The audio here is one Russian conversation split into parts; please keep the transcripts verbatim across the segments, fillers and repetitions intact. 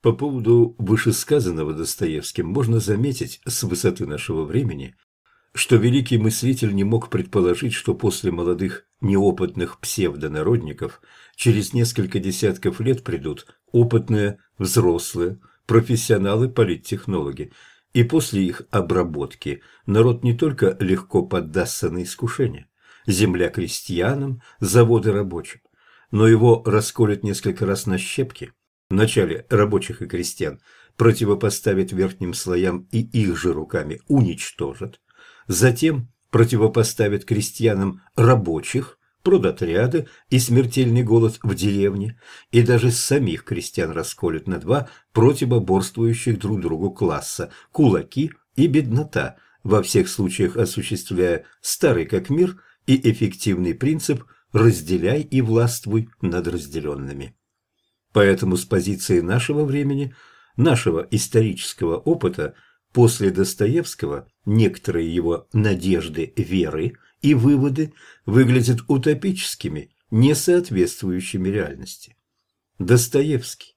По поводу вышесказанного Достоевским можно заметить с высоты нашего времени, что великий мыслитель не мог предположить, что после молодых неопытных псевдонародников через несколько десятков лет придут опытные, взрослые, профессионалы-политтехнологи, и после их обработки народ не только легко поддастся на искушение, земля крестьянам, заводы рабочим, но его расколют несколько раз на щепки, вначале рабочих и крестьян, противопоставит верхним слоям и их же руками уничтожат, затем противопоставит крестьянам рабочих, продотряды и смертельный голод в деревне, и даже самих крестьян расколют на два противоборствующих друг другу класса – кулаки и беднота, во всех случаях осуществляя старый как мир и эффективный принцип «разделяй и властвуй над разделенными». Поэтому с позиции нашего времени, нашего исторического опыта, после Достоевского некоторые его надежды, веры и выводы выглядят утопическими, не соответствующими реальности. Достоевский.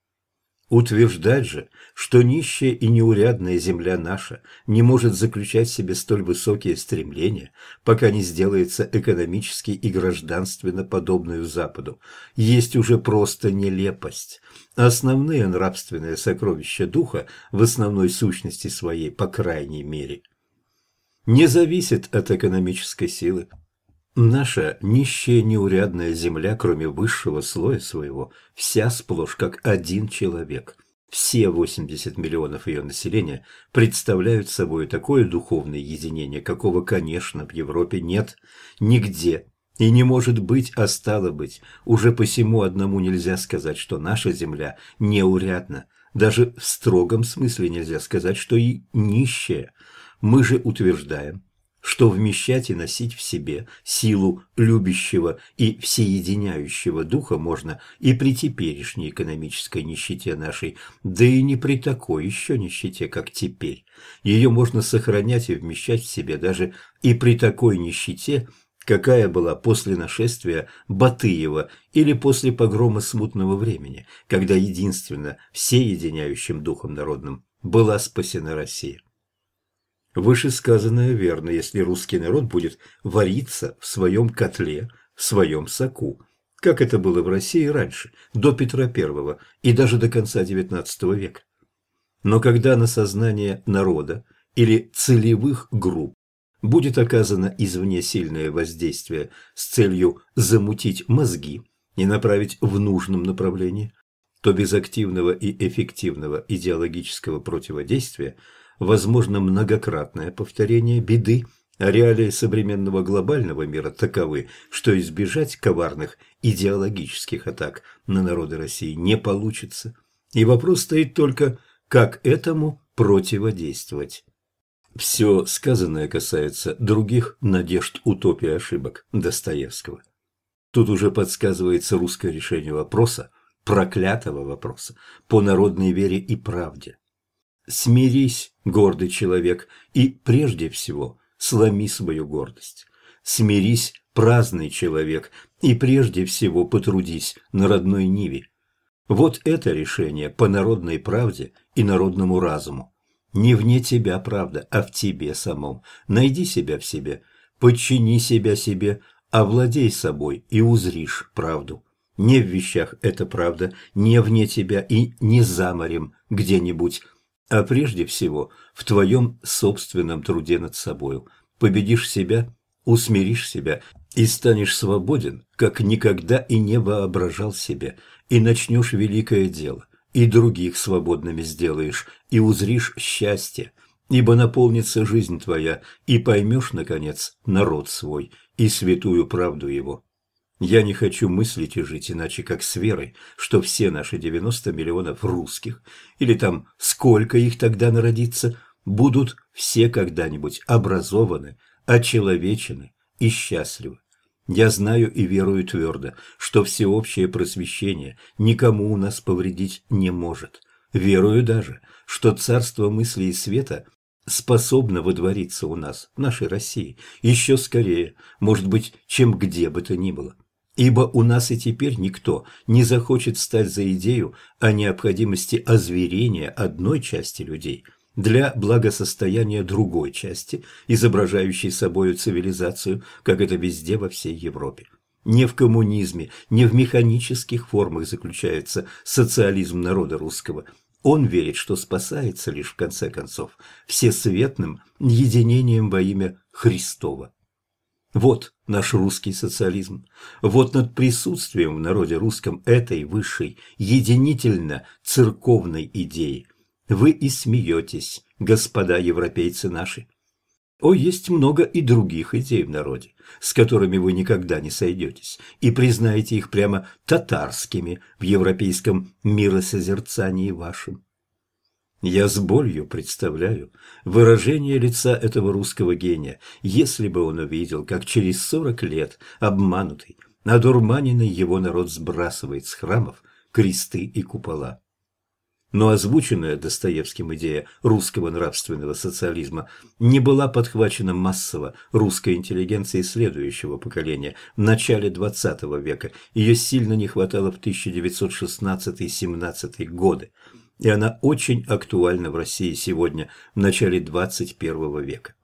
Утверждать же, что нищая и неурядная земля наша не может заключать в себе столь высокие стремления, пока не сделается экономически и гражданственно подобную Западу, есть уже просто нелепость. Основные нравственные сокровища духа в основной сущности своей, по крайней мере, не зависят от экономической силы. Наша нищая неурядная земля, кроме высшего слоя своего, вся сплошь как один человек. Все восемьдесят миллионов ее населения представляют собой такое духовное единение, какого, конечно, в Европе нет нигде и не может быть, а стало быть. Уже посему одному нельзя сказать, что наша земля неурядна. Даже в строгом смысле нельзя сказать, что и нищая. Мы же утверждаем, что вмещать и носить в себе силу любящего и всеединяющего духа можно и при теперешней экономической нищете нашей, да и не при такой еще нищете, как теперь. Ее можно сохранять и вмещать в себе даже и при такой нищете, какая была после нашествия Батыева или после погрома смутного времени, когда единственно всеединяющим духом народным была спасена Россия. Вышесказанное верно, если русский народ будет вариться в своем котле, в своем соку, как это было в России раньше, до Петра Первого и даже до конца девятнадцатого века. Но когда на сознание народа или целевых групп будет оказано извне сильное воздействие с целью замутить мозги и направить в нужном направлении, то без активного и эффективного идеологического противодействия возможно многократное повторение беды, а реалии современного глобального мира таковы, что избежать коварных идеологических атак на народы России не получится. И вопрос стоит только, как этому противодействовать. Все сказанное касается других надежд, утопий, ошибок Достоевского. Тут уже подсказывается русское решение вопроса, проклятого вопроса, по народной вере и правде. Смирись, гордый человек, и прежде всего сломи свою гордость. Смирись, праздный человек, и прежде всего потрудись на родной ниве. Вот это решение по народной правде и народному разуму. Не вне тебя правда, а в тебе самом. Найди себя в себе, подчини себя себе, овладей собой и узришь правду. Не в вещах эта правда, не вне тебя и не за морем где-нибудь, а прежде всего в твоем собственном труде над собою. Победишь себя, усмиришь себя и станешь свободен, как никогда и не воображал себе, и начнешь великое дело, и других свободными сделаешь, и узришь счастье, ибо наполнится жизнь твоя, и поймешь, наконец, народ свой и святую правду его. Я не хочу мыслить и жить иначе, как с верой, что все наши девяносто миллионов русских, или там сколько их тогда народится, будут все когда-нибудь образованы, очеловечены и счастливы. Я знаю и верую твердо, что всеобщее просвещение никому у нас повредить не может. Верую даже, что царство мысли и света способно водвориться у нас, в нашей России, еще скорее, может быть, чем где бы то ни было. Ибо у нас и теперь никто не захочет встать за идею о необходимости озверения одной части людей для благосостояния другой части, изображающей собою цивилизацию, как это везде во всей Европе. Не в коммунизме, не в механических формах заключается социализм народа русского. Он верит, что спасается лишь в конце концов всесветным единением во имя Христова. Вот наш русский социализм. Вот над присутствием в народе русском этой высшей, единительно-церковной идеи вы и смеетесь, господа европейцы наши. О, есть много и других идей в народе, с которыми вы никогда не сойдетесь, и признаете их прямо татарскими в европейском миросозерцании вашем. Я с болью представляю выражение лица этого русского гения, если бы он увидел, как через сорок лет обманутый, одурманенный его народ сбрасывает с храмов кресты и купола. Но озвученная Достоевским идея русского нравственного социализма не была подхвачена массово русской интеллигенцией следующего поколения в начале двадцатого века. Ее сильно не хватало в тысяча девятьсот шестнадцатый-семнадцатый годы, и она очень актуальна в России сегодня, в начале двадцать первого века.